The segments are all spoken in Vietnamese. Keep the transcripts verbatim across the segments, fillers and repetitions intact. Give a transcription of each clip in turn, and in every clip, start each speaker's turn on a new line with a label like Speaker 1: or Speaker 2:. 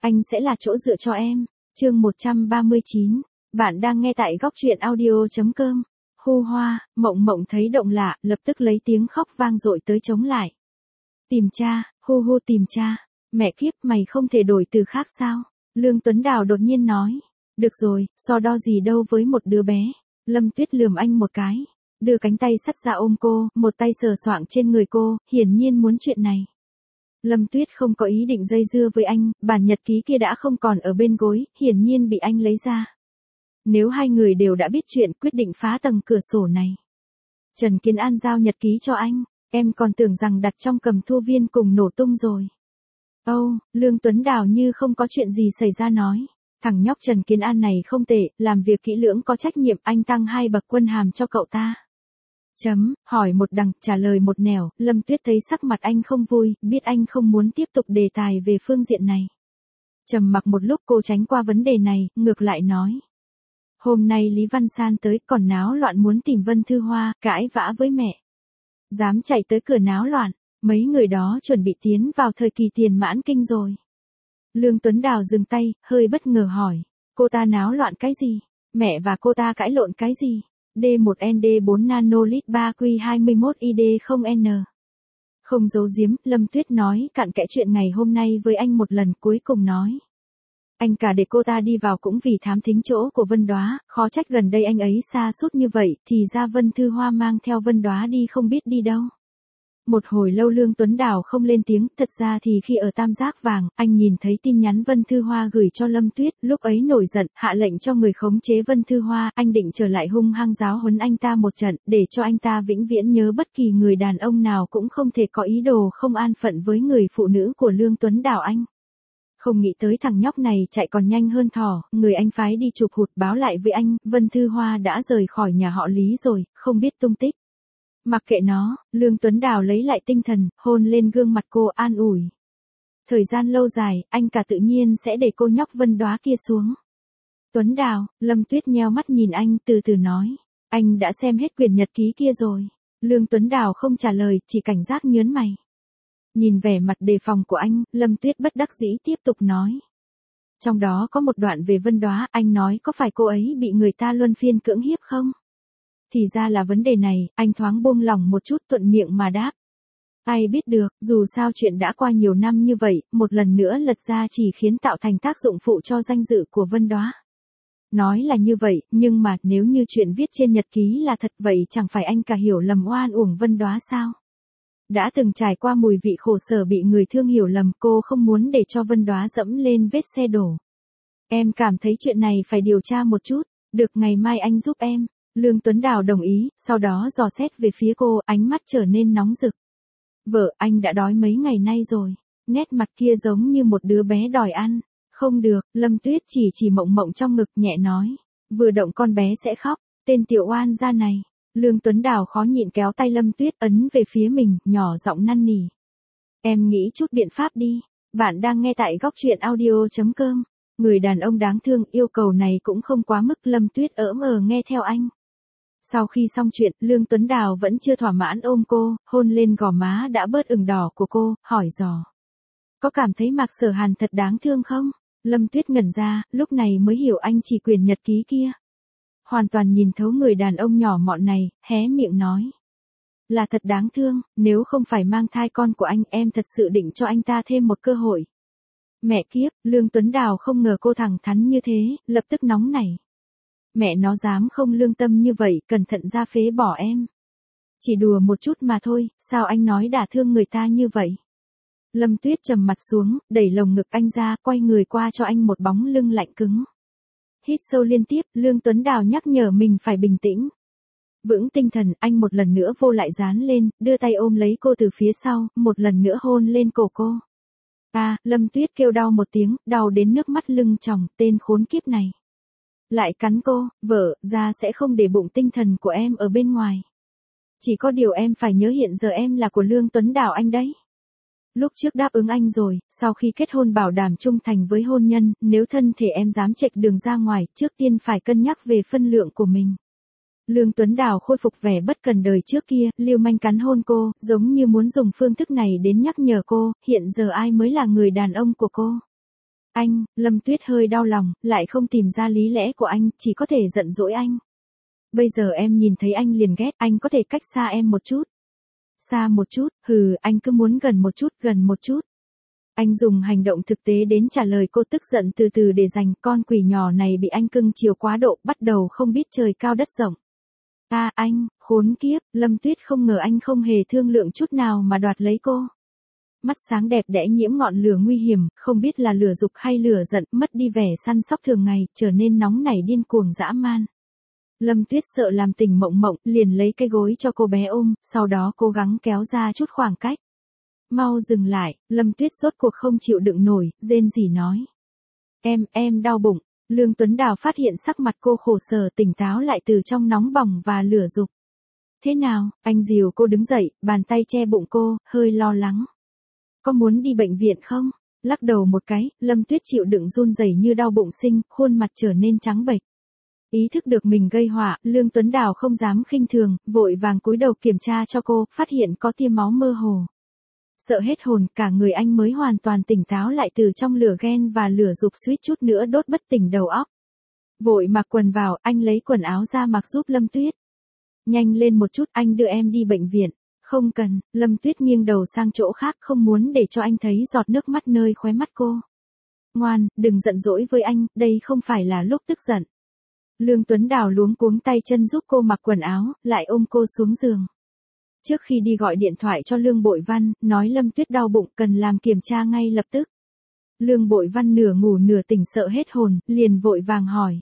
Speaker 1: Anh sẽ là chỗ dựa cho em. Chương một trăm ba mươi chín. Bạn đang nghe tại góc truyện audio chấm com. Hu Hoa, Mộng Mộng thấy động lạ, lập tức lấy tiếng khóc vang dội tới chống lại. Tìm cha, hu hu tìm cha. Mẹ kiếp, mày không thể đổi từ khác sao? Lương Tuấn Đào đột nhiên nói. Được rồi, so đo gì đâu với một đứa bé. Lâm Tuyết lườm anh một cái. Đưa cánh tay sắt ra ôm cô, một tay sờ soạng trên người cô, hiển nhiên muốn chuyện này. Lâm Tuyết không có ý định dây dưa với anh, bản nhật ký kia đã không còn ở bên gối, hiển nhiên bị anh lấy ra. Nếu hai người đều đã biết chuyện, quyết định phá tầng cửa sổ này. Trần Kiến An giao nhật ký cho anh, em còn tưởng rằng đặt trong cầm thu viên cùng nổ tung rồi. Âu, oh, Lương Tuấn Đào như không có chuyện gì xảy ra nói. Thằng nhóc Trần Kiến An này không tệ, làm việc kỹ lưỡng có trách nhiệm, anh tăng hai bậc quân hàm cho cậu ta. Chấm, hỏi một đằng, trả lời một nẻo, Lâm Tuyết thấy sắc mặt anh không vui, biết anh không muốn tiếp tục đề tài về phương diện này. Trầm mặc một lúc cô tránh qua vấn đề này, ngược lại nói. Hôm nay Lý Văn San tới còn náo loạn muốn tìm Vân Thư Hoa, cãi vã với mẹ. Dám chạy tới cửa náo loạn, mấy người đó chuẩn bị tiến vào thời kỳ tiền mãn kinh rồi. Lương Tuấn Đào dừng tay, hơi bất ngờ hỏi, cô ta náo loạn cái gì? Mẹ và cô ta cãi lộn cái gì? D một N D bốn nanolit ba Q hai mốt I D không N. Không giấu giếm, Lâm Tuyết nói cặn kẽ chuyện ngày hôm nay với anh một lần, cuối cùng nói. Anh cả để cô ta đi vào cũng vì thám thính chỗ của Vân Đóa, khó trách gần đây anh ấy xa sút như vậy, thì ra Vân Thư Hoa mang theo Vân Đóa đi không biết đi đâu. Một hồi lâu Lương Tuấn Đào không lên tiếng, thật ra thì khi ở Tam Giác Vàng, anh nhìn thấy tin nhắn Vân Thư Hoa gửi cho Lâm Tuyết, lúc ấy nổi giận, hạ lệnh cho người khống chế Vân Thư Hoa, anh định trở lại hung hăng giáo huấn anh ta một trận, để cho anh ta vĩnh viễn nhớ bất kỳ người đàn ông nào cũng không thể có ý đồ không an phận với người phụ nữ của Lương Tuấn Đào anh. Không nghĩ tới thằng nhóc này chạy còn nhanh hơn thỏ, người anh phái đi chụp hụt báo lại với anh, Vân Thư Hoa đã rời khỏi nhà họ Lý rồi, không biết tung tích. Mặc kệ nó, Lương Tuấn Đào lấy lại tinh thần, hôn lên gương mặt cô an ủi. Thời gian lâu dài, anh cả tự nhiên sẽ để cô nhóc Vân Đóa kia xuống. Tuấn Đào, Lâm Tuyết nheo mắt nhìn anh từ từ nói. Anh đã xem hết quyển nhật ký kia rồi. Lương Tuấn Đào không trả lời, chỉ cảnh giác nhớn mày. Nhìn vẻ mặt đề phòng của anh, Lâm Tuyết bất đắc dĩ tiếp tục nói. Trong đó có một đoạn về Vân Đóa, anh nói có phải cô ấy bị người ta luân phiên cưỡng hiếp không? Thì ra là vấn đề này, anh thoáng buông lỏng một chút, thuận miệng mà đáp. Ai biết được, dù sao chuyện đã qua nhiều năm như vậy, một lần nữa lật ra chỉ khiến tạo thành tác dụng phụ cho danh dự của Vân Đóa. Nói là như vậy, nhưng mà nếu như chuyện viết trên nhật ký là thật vậy chẳng phải anh cả hiểu lầm oan uổng Vân Đóa sao? Đã từng trải qua mùi vị khổ sở bị người thương hiểu lầm, cô không muốn để cho Vân Đóa dẫm lên vết xe đổ. Em cảm thấy chuyện này phải điều tra một chút, được ngày mai anh giúp em. Lương Tuấn Đào đồng ý, sau đó dò xét về phía cô, ánh mắt trở nên nóng rực. Vợ, anh đã đói mấy ngày nay rồi. Nét mặt kia giống như một đứa bé đòi ăn. Không được, Lâm Tuyết chỉ chỉ Mộng Mộng trong ngực nhẹ nói. Vừa động con bé sẽ khóc, tên tiểu oan gia này. Lương Tuấn Đào khó nhịn kéo tay Lâm Tuyết ấn về phía mình, nhỏ giọng năn nỉ. Em nghĩ chút biện pháp đi. Bạn đang nghe tại góc truyện audio chấm com. Người đàn ông đáng thương, yêu cầu này cũng không quá mức, Lâm Tuyết ỡm ờ nghe theo anh. Sau khi xong chuyện, Lương Tuấn Đào vẫn chưa thỏa mãn ôm cô, hôn lên gò má đã bớt ửng đỏ của cô, hỏi dò. Có cảm thấy Mạc Sở Hàn thật đáng thương không? Lâm Tuyết ngẩn ra, lúc này mới hiểu anh chỉ quyển nhật ký kia. Hoàn toàn nhìn thấu người đàn ông nhỏ mọn này, hé miệng nói. Là thật đáng thương, nếu không phải mang thai con của anh, em thật sự định cho anh ta thêm một cơ hội. Mẹ kiếp, Lương Tuấn Đào không ngờ cô thẳng thắn như thế, lập tức nóng nảy. Mẹ nó dám không lương tâm như vậy, cẩn thận ra phế bỏ em. Chỉ đùa một chút mà thôi, sao anh nói đả thương người ta như vậy? Lâm Tuyết trầm mặt xuống, đẩy lồng ngực anh ra, quay người qua cho anh một bóng lưng lạnh cứng. Hít sâu liên tiếp, Lương Tuấn Đào nhắc nhở mình phải bình tĩnh. Vững tinh thần, anh một lần nữa vô lại dán lên, đưa tay ôm lấy cô từ phía sau, một lần nữa hôn lên cổ cô. À, Lâm Tuyết kêu đau một tiếng, đau đến nước mắt lưng tròng, tên khốn kiếp này. Lại cắn cô, vợ, ra sẽ không để bụng tinh thần của em ở bên ngoài. Chỉ có điều em phải nhớ hiện giờ em là của Lương Tuấn Đào anh đấy. Lúc trước đáp ứng anh rồi, sau khi kết hôn bảo đảm trung thành với hôn nhân, nếu thân thể em dám chệch đường ra ngoài, trước tiên phải cân nhắc về phân lượng của mình. Lương Tuấn Đào khôi phục vẻ bất cần đời trước kia, lưu manh cắn hôn cô, giống như muốn dùng phương thức này đến nhắc nhở cô, hiện giờ ai mới là người đàn ông của cô. Anh, Lâm Tuyết hơi đau lòng, lại không tìm ra lý lẽ của anh, chỉ có thể giận dỗi anh. Bây giờ em nhìn thấy anh liền ghét, anh có thể cách xa em một chút. Xa một chút, hừ, anh cứ muốn gần một chút, gần một chút. Anh dùng hành động thực tế đến trả lời cô, tức giận từ từ để dành, con quỷ nhỏ này bị anh cưng chiều quá độ, bắt đầu không biết trời cao đất rộng. À anh, khốn kiếp, Lâm Tuyết không ngờ anh không hề thương lượng chút nào mà đoạt lấy cô. Mắt sáng đẹp đẽ nhiễm ngọn lửa nguy hiểm, không biết là lửa dục hay lửa giận, mất đi vẻ săn sóc thường ngày, trở nên nóng nảy điên cuồng dã man. Lâm Tuyết sợ làm tình Mộng Mộng, liền lấy cái gối cho cô bé ôm, sau đó cố gắng kéo ra chút khoảng cách. Mau dừng lại, Lâm Tuyết rốt cuộc không chịu đựng nổi, rên rỉ nói. Em, em đau bụng. Lương Tuấn Đào phát hiện sắc mặt cô khổ sở, tỉnh táo lại từ trong nóng bỏng và lửa dục. Thế nào, anh dìu cô đứng dậy, bàn tay che bụng cô, hơi lo lắng. Có muốn đi bệnh viện không? Lắc đầu một cái, Lâm Tuyết chịu đựng run rẩy như đau bụng sinh, khuôn mặt trở nên trắng bệch. Ý thức được mình gây họa, Lương Tuấn Đào không dám khinh thường, vội vàng cúi đầu kiểm tra cho cô, phát hiện có tia máu mơ hồ. Sợ hết hồn, cả người anh mới hoàn toàn tỉnh táo lại từ trong lửa ghen và lửa dục suýt chút nữa đốt bất tỉnh đầu óc. Vội mặc quần vào, anh lấy quần áo ra mặc giúp Lâm Tuyết. Nhanh lên một chút, anh đưa em đi bệnh viện. Không cần, Lâm Tuyết nghiêng đầu sang chỗ khác, không muốn để cho anh thấy giọt nước mắt nơi khóe mắt cô. Ngoan, đừng giận dỗi với anh, đây không phải là lúc tức giận. Lương Tuấn Đào luống cuống tay chân giúp cô mặc quần áo, lại ôm cô xuống giường. Trước khi đi gọi điện thoại cho Lương Bội Văn, nói Lâm Tuyết đau bụng cần làm kiểm tra ngay lập tức. Lương Bội Văn nửa ngủ nửa tỉnh sợ hết hồn, liền vội vàng hỏi.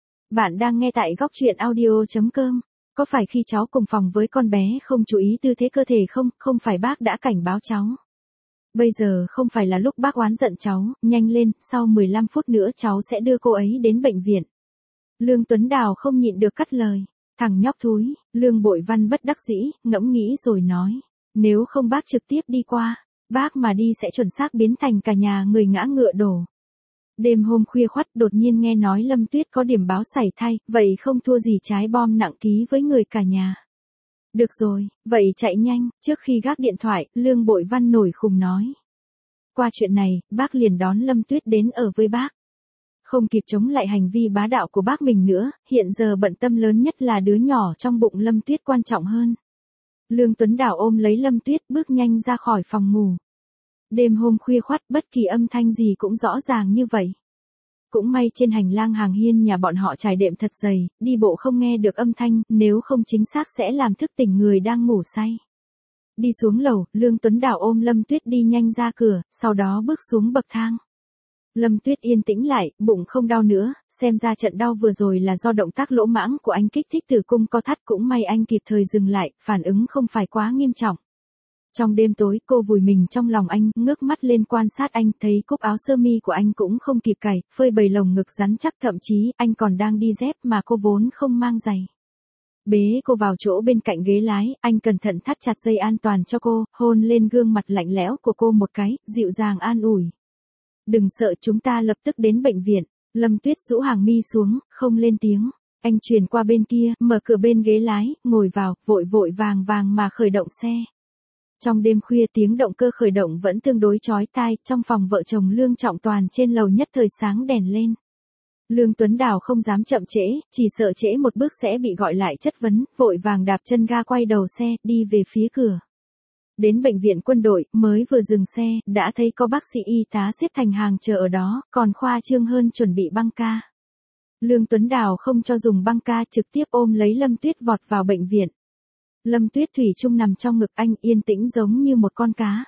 Speaker 1: Bạn đang nghe tại góc truyện audio chấm com. Có phải khi cháu cùng phòng với con bé không chú ý tư thế cơ thể không, không phải bác đã cảnh báo cháu. Bây giờ không phải là lúc bác oán giận cháu, nhanh lên, sau mười lăm phút nữa cháu sẽ đưa cô ấy đến bệnh viện. Lương Tuấn Đào không nhịn được cắt lời. Thằng nhóc thúi, Lương Bội Văn bất đắc dĩ, ngẫm nghĩ rồi nói. Nếu không bác trực tiếp đi qua, bác mà đi sẽ chuẩn xác biến thành cả nhà người ngã ngựa đổ. Đêm hôm khuya khoắt đột nhiên nghe nói Lâm Tuyết có điểm báo sảy thai, vậy không thua gì trái bom nặng ký với người cả nhà. Được rồi, vậy chạy nhanh, trước khi gác điện thoại, Lương Bội Văn nổi khùng nói. Qua chuyện này, bác liền đón Lâm Tuyết đến ở với bác. Không kịp chống lại hành vi bá đạo của bác mình nữa, hiện giờ bận tâm lớn nhất là đứa nhỏ trong bụng Lâm Tuyết quan trọng hơn. Lương Tuấn Đào ôm lấy Lâm Tuyết bước nhanh ra khỏi phòng ngủ. Đêm hôm khuya khoắt bất kỳ âm thanh gì cũng rõ ràng như vậy. Cũng may trên hành lang hàng hiên nhà bọn họ trải đệm thật dày, đi bộ không nghe được âm thanh, nếu không chính xác sẽ làm thức tỉnh người đang ngủ say. Đi xuống lầu, Lương Tuấn Đào ôm Lâm Tuyết đi nhanh ra cửa, sau đó bước xuống bậc thang. Lâm Tuyết yên tĩnh lại, bụng không đau nữa, xem ra trận đau vừa rồi là do động tác lỗ mãng của anh kích thích tử cung co thắt, cũng may anh kịp thời dừng lại, phản ứng không phải quá nghiêm trọng. Trong đêm tối, cô vùi mình trong lòng anh, ngước mắt lên quan sát anh, thấy cúc áo sơ mi của anh cũng không kịp cài, phơi bày lồng ngực rắn chắc, thậm chí anh còn đang đi dép mà cô vốn không mang giày. Bế cô vào chỗ bên cạnh ghế lái, anh cẩn thận thắt chặt dây an toàn cho cô, hôn lên gương mặt lạnh lẽo của cô một cái, dịu dàng an ủi. Đừng sợ, chúng ta lập tức đến bệnh viện. Lâm Tuyết rũ hàng mi xuống, không lên tiếng. Anh chuyển qua bên kia, mở cửa bên ghế lái, ngồi vào, vội vội vàng vàng mà khởi động xe. Trong đêm khuya tiếng động cơ khởi động vẫn tương đối chói tai, trong phòng vợ chồng Lương Trọng Toàn trên lầu nhất thời sáng đèn lên. Lương Tuấn Đào không dám chậm trễ, chỉ sợ trễ một bước sẽ bị gọi lại chất vấn, vội vàng đạp chân ga quay đầu xe, đi về phía cửa. Đến bệnh viện quân đội, mới vừa dừng xe, đã thấy có bác sĩ y tá xếp thành hàng chờ ở đó, còn khoa trương hơn chuẩn bị băng ca. Lương Tuấn Đào không cho dùng băng ca, trực tiếp ôm lấy Lâm Tuyết vọt vào bệnh viện. Lâm Tuyết thủy chung nằm trong ngực anh, yên tĩnh giống như một con cá.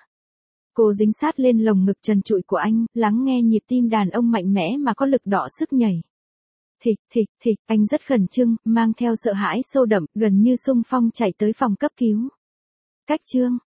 Speaker 1: Cô dính sát lên lồng ngực trần trụi của anh, lắng nghe nhịp tim đàn ông mạnh mẽ mà có lực đọ sức nhảy. Thịch, thịch, thịch, anh rất khẩn trương, mang theo sợ hãi sâu đậm, gần như xung phong chạy tới phòng cấp cứu. Cách chương